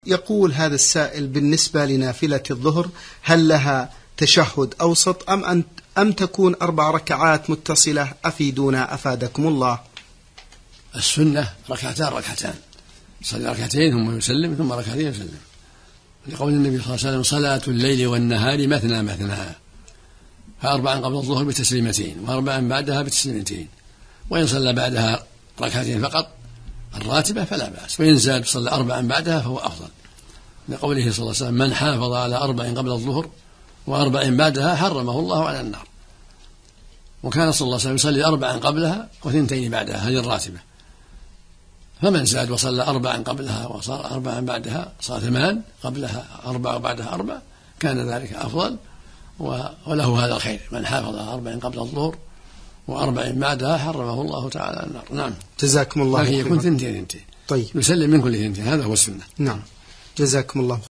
يقول هذا السائل: بالنسبة لنافلة الظهر هل لها تشهد أوسط أم تكون 4 ركعات متصلة؟ أفيدونا أفادكم الله. السنة ركعتان، صلي ركعتين ثم يسلم ثم ركعتين يسلم، لقول النبي صلى الله عليه وسلم: صلاة الليل والنهار مثنى مثنى، ف4 قبل الظهر بتسليمتين و4 بعدها بتسليمتين، وإن صلى بعدها ركعتين فقط الراتبة فلا بأس، وإن زاد صلى 4 بعدها فهو أفضل، لقوله صلى الله عليه وسلم: من حافظ على 4 قبل الظهر و4 بعدها حرمه الله على النار. وكان صلى الله عليه وسلم يصلي 4 قبلها و2 بعدها، هذه الراتبة، فمن زاد وصلى 4 قبلها وصار 4 بعدها صار 8 قبلها 4 وبعدها 4 كان ذلك أفضل وله هذا الخير. من حافظ على 4 قبل الظهر و4 بعدها حرمه الله تعالى النار. نعم. جزاكم الله خيرا. لكن يكون 2 طيب، يسلم من كل 2، هذا هو السنة. نعم، جزاكم الله